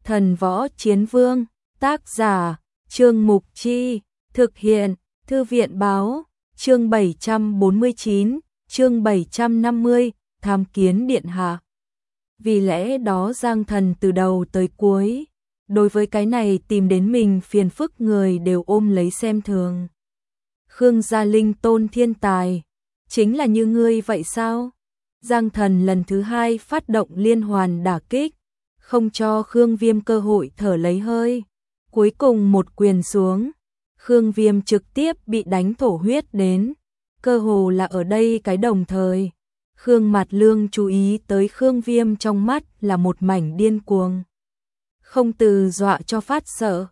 Thần Võ Chiến Vương, tác giả, Trương Mục Chi, thực hiện, Thư viện Báo, chương 749, chương 750, tham kiến điện hạ. Vì lẽ đó Giang Thần từ đầu tới cuối, đối với cái này tìm đến mình phiền phức người đều ôm lấy xem thường. Khương Gia Linh tôn thiên tài, chính là như ngươi vậy sao? Giang Thần lần thứ hai phát động liên hoàn đả kích, không cho Khương Viêm cơ hội thở lấy hơi. Cuối cùng một quyền xuống, Khương Viêm trực tiếp bị đánh thổ huyết đến, cơ hồ là ở đây cái đồng thời. Khương Mạt Lương chú ý tới Khương Viêm trong mắt là một mảnh điên cuồng. Không từ dọa cho phát sợ.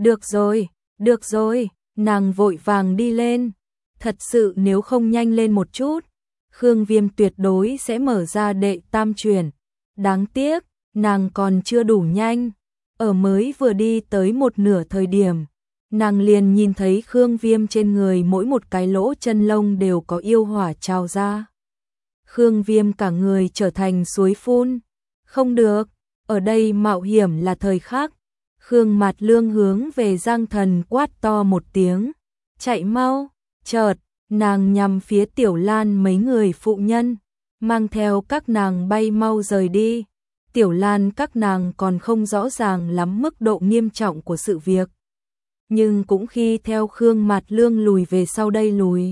Được rồi, nàng vội vàng đi lên. Thật sự nếu không nhanh lên một chút, Khương Viêm tuyệt đối sẽ mở ra đệ tam truyền. Đáng tiếc, nàng còn chưa đủ nhanh. Ở mới vừa đi tới một nửa thời điểm, nàng liền nhìn thấy Khương Viêm trên người mỗi một cái lỗ chân lông đều có yêu hỏa trào ra. Khương Viêm cả người trở thành suối phun. Không được, ở đây mạo hiểm là thời khắc. Khương Mạt Lương hướng về Giang Thần quát to một tiếng. Chạy mau, chợt, nàng nhằm phía Tiểu Lan mấy người phụ nhân, mang theo các nàng bay mau rời đi. Tiểu Lan các nàng còn không rõ ràng lắm mức độ nghiêm trọng của sự việc, nhưng cũng khi theo Khương Mạt Lương lùi về sau đây lùi.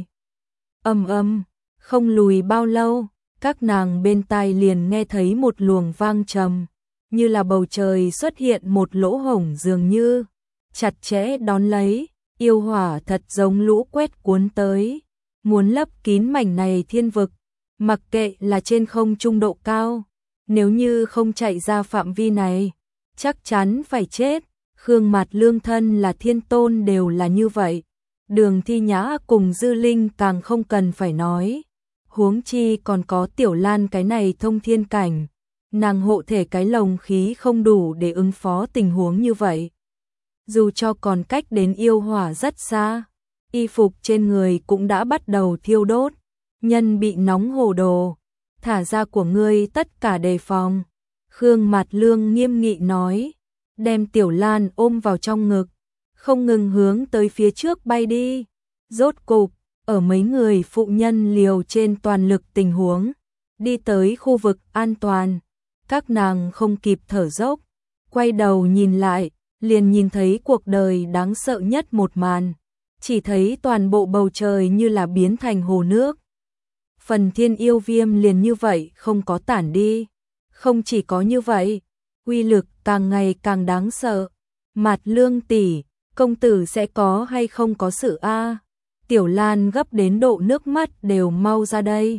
Không lùi bao lâu, các nàng bên tai liền nghe thấy một luồng vang trầm, như là bầu trời xuất hiện một lỗ hổng dường như, chặt chẽ đón lấy, yêu hỏa thật giống lũ quét cuốn tới, muốn lấp kín mảnh này thiên vực, mặc kệ là trên không trung độ cao, nếu như không chạy ra phạm vi này, chắc chắn phải chết. Khương Mạt Lương thân là thiên tôn đều là như vậy, Đường Thi Nhã cùng Dư Linh càng không cần phải nói, huống chi còn có Tiểu Lan cái này thông thiên cảnh, nàng hộ thể cái lồng khí không đủ để ứng phó tình huống như vậy. Dù cho còn cách đến yêu hỏa rất xa, y phục trên người cũng đã bắt đầu thiêu đốt, nhân bị nóng hồ đồ, thả ra của ngươi tất cả đề phòng. Khương Mạt Lương nghiêm nghị nói, đem Tiểu Lan ôm vào trong ngực, không ngừng hướng tới phía trước bay đi. Rốt cục, ở mấy người phụ nhân liều trên toàn lực tình huống, đi tới khu vực an toàn, các nàng không kịp thở dốc, quay đầu nhìn lại, liền nhìn thấy cuộc đời đáng sợ nhất một màn, chỉ thấy toàn bộ bầu trời như là biến thành hồ nước. Phần thiên yêu viêm liền như vậy không có tản đi, không chỉ có như vậy, uy lực càng ngày càng đáng sợ. Mạt Lương tỷ, công tử sẽ có hay không có sự a? Tiểu Lan gấp đến độ nước mắt đều mau ra đây.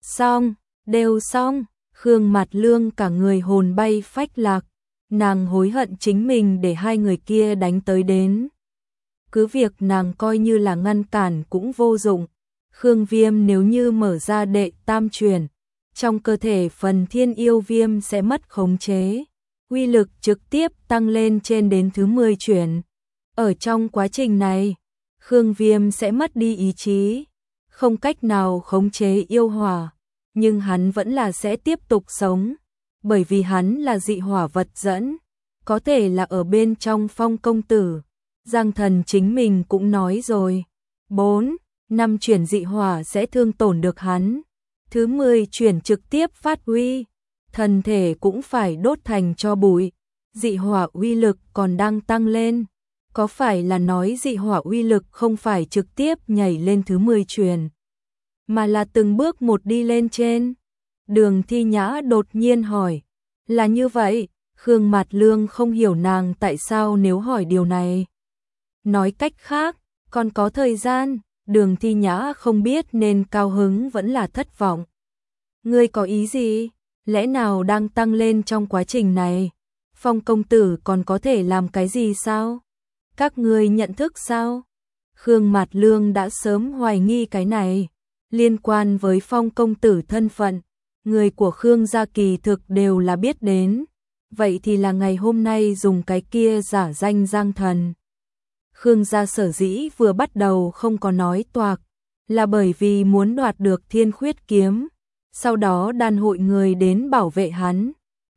Đều xong, Khương Mạt Lương cả người hồn bay phách lạc, nàng hối hận chính mình để hai người kia đánh tới đến. Cứ việc nàng coi như là ngăn cản cũng vô dụng, Khương Viêm nếu như mở ra đệ tam truyền, trong cơ thể phần thiên yêu viêm sẽ mất khống chế, uy lực trực tiếp tăng lên trên đến thứ 10 truyền. Ở trong quá trình này, Khương Viêm sẽ mất đi ý chí, không cách nào khống chế yêu hỏa, nhưng hắn vẫn là sẽ tiếp tục sống, bởi vì hắn là dị hỏa vật dẫn, có thể là ở bên trong Phong công tử. Giang Thần chính mình cũng nói rồi, 4, 5 chuyển dị hỏa sẽ thương tổn được hắn, thứ 10 chuyển trực tiếp phát huy, thân thể cũng phải đốt thành tro bụi. Dị hỏa uy lực còn đang tăng lên, có phải là nói dị hỏa uy lực không phải trực tiếp nhảy lên thứ 10 truyền, mà là từng bước một đi lên trên? Đường Thi Nhã đột nhiên hỏi, là như vậy? Khương Mạt Lương không hiểu nàng tại sao nếu hỏi điều này. Nói cách khác, còn có thời gian. Đường Thi Nhã không biết nên cao hứng vẫn là thất vọng. Ngươi có ý gì? Lẽ nào đang tăng lên trong quá trình này? Phong công tử còn có thể làm cái gì sao? Các ngươi nhận thức sao? Khương Mạt Lương đã sớm hoài nghi cái này. Liên quan với Phong công tử thân phận, người của Khương gia kỳ thực đều là biết đến. Vậy thì là ngày hôm nay dùng cái kia giả danh Giang Thần. Khương gia sở dĩ vừa bắt đầu không có nói toạc, là bởi vì muốn đoạt được Thiên Khuyết kiếm, sau đó đàn hội người đến bảo vệ hắn.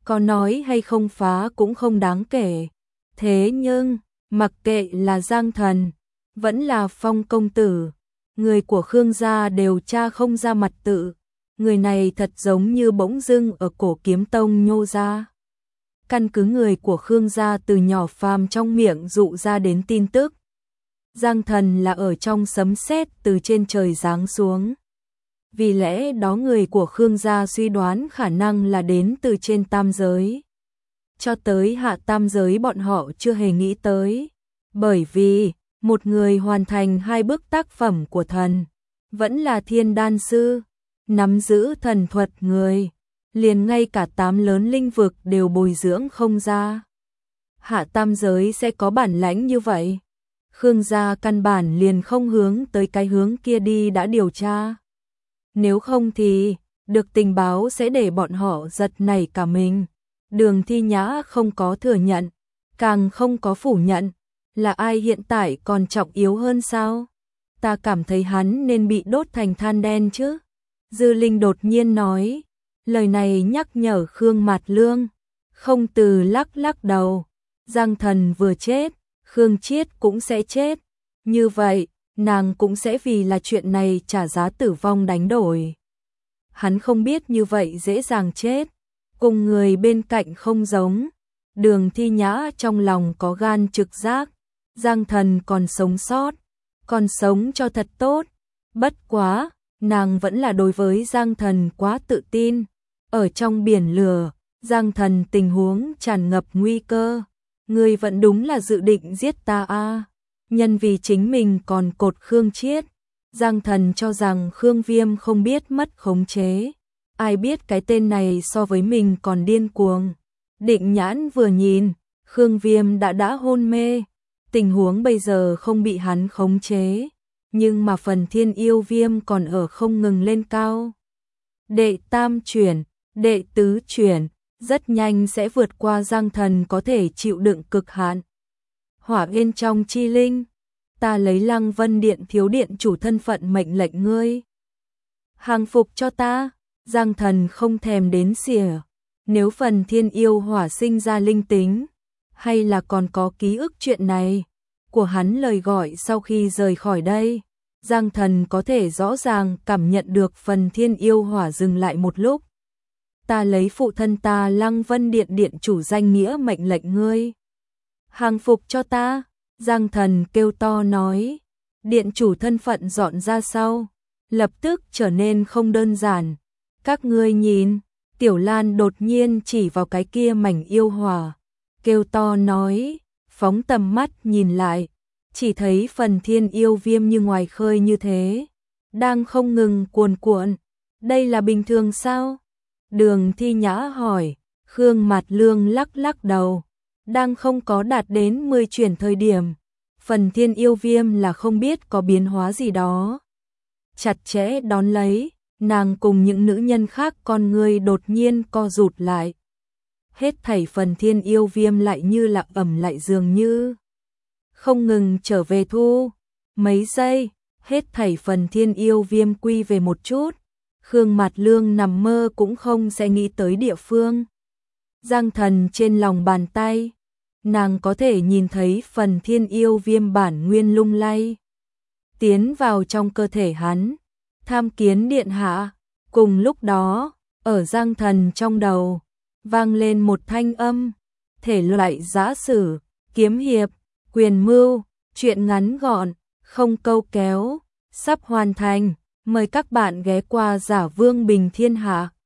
có nói hay không phá cũng không đáng kể. Thế nhưng, mặc kệ là Giang Thần, vẫn là Phong công tử, người của Khương gia đều tra không ra mặt tự. Người này thật giống như bỗng dưng ở Cổ Kiếm Tông nhô ra. Căn cứ người của Khương gia từ nhỏ phàm trong miệng dụ ra đến tin tức. Giang Thần là ở trong sấm sét từ trên trời giáng xuống. Vì lẽ đó người của Khương gia suy đoán khả năng là đến từ trên tam giới. Cho tới hạ tam giới bọn họ chưa hề nghĩ tới. Bởi vì, một người hoàn thành 2 bức tác phẩm của thần, vẫn là thiên đan sư, nắm giữ thần thuật người, liền ngay cả 8 lớn linh vực đều bồi dưỡng không ra. Hạ tam giới sẽ có bản lãnh như vậy. Khương gia căn bản liền không hướng tới cái hướng kia đi đã điều tra. Nếu không thì, được tình báo sẽ để bọn họ giật nảy cả mình. Đường Thi Nhã không có thừa nhận, càng không có phủ nhận. Là ai hiện tại còn trọng yếu hơn sao? Ta cảm thấy hắn nên bị đốt thành than đen chứ. Dư Linh đột nhiên nói. Lời này nhắc nhở Khương Mạt Lương. Không từ lắc lắc đầu. Giang Thần vừa chết, Khương Chiết cũng sẽ chết. Như vậy, nàng cũng sẽ vì là chuyện này trả giá tử vong đánh đổi. Hắn không biết như vậy dễ dàng chết. Cùng người bên cạnh không giống. Đường Thi Nhã trong lòng có gan trực giác. Giang Thần còn sống sót. Còn sống cho thật tốt. Bất quá, nàng vẫn là đối với Giang Thần quá tự tin. Ở trong biển lửa, Giang Thần tình huống tràn ngập nguy cơ. Ngươi vẫn đúng là dự định giết ta à? Nhân vì chính mình còn cột Khương Chiết. Giang Thần cho rằng Khương Viêm không biết mất khống chế. Ai biết cái tên này so với mình còn điên cuồng. Định nhãn vừa nhìn, Khương Viêm đã hôn mê. Tình huống bây giờ không bị hắn khống chế. Nhưng mà phần Thiên Yêu Viêm còn ở không ngừng lên cao. Đệ tam chuyển, đệ tứ chuyển, rất nhanh sẽ vượt qua Giang Thần có thể chịu đựng cực hạn. Hỏa bên trong chi linh, ta lấy Lăng Vân Điện thiếu điện chủ thân phận mệnh lệnh ngươi. Hàng phục cho ta, Giang Thần không thèm đến xỉa. Nếu phần Thiên Yêu Hỏa sinh ra linh tính, hay là còn có ký ức chuyện này, của hắn lời gọi sau khi rời khỏi đây, Giang Thần có thể rõ ràng cảm nhận được phần Thiên Yêu Hỏa dừng lại một lúc. Ta lấy phụ thân ta Lăng Vân Điện điện chủ danh nghĩa mệnh lệnh ngươi. Hàng phục cho ta, Giang Thần kêu to nói. Điện chủ thân phận dọn ra sau, lập tức trở nên không đơn giản. Các ngươi nhìn, Tiểu Lan đột nhiên chỉ vào cái kia mảnh yêu hỏa, kêu to nói, phóng tầm mắt nhìn lại, chỉ thấy phần Thiên Yêu Viêm như ngoài khơi như thế, đang không ngừng cuồn cuộn. Đây là bình thường sao? Đường Thi Nhã hỏi. Khương Mạt Lương lắc lắc đầu. Đang không có đạt đến 10 chuyển thời điểm. Phần Thiên Yêu Viêm là không biết có biến hóa gì đó. Chặt chẽ đón lấy, nàng cùng những nữ nhân khác con người đột nhiên co rụt lại. Hết thảy phần Thiên Yêu Viêm lại như là ẩm lại dường như. Không ngừng trở về thu. Mấy giây, hết thảy phần Thiên Yêu Viêm quy về một chút. Khương Mạt Lương nằm mơ cũng không sẽ nghĩ tới địa phương. Giang Thần trên lòng bàn tay, nàng có thể nhìn thấy phần Thiên Yêu Viêm bản nguyên lung lay. Tiến vào trong cơ thể hắn, tham kiến điện hạ. Cùng lúc đó, ở Giang Thần trong đầu, vang lên một thanh âm, thể loại giã sử, kiếm hiệp, quyền mưu, truyện ngắn gọn, không câu kéo, sắp hoàn thành. Mời các bạn ghé qua Giả Vương Bình Thiên Hạ.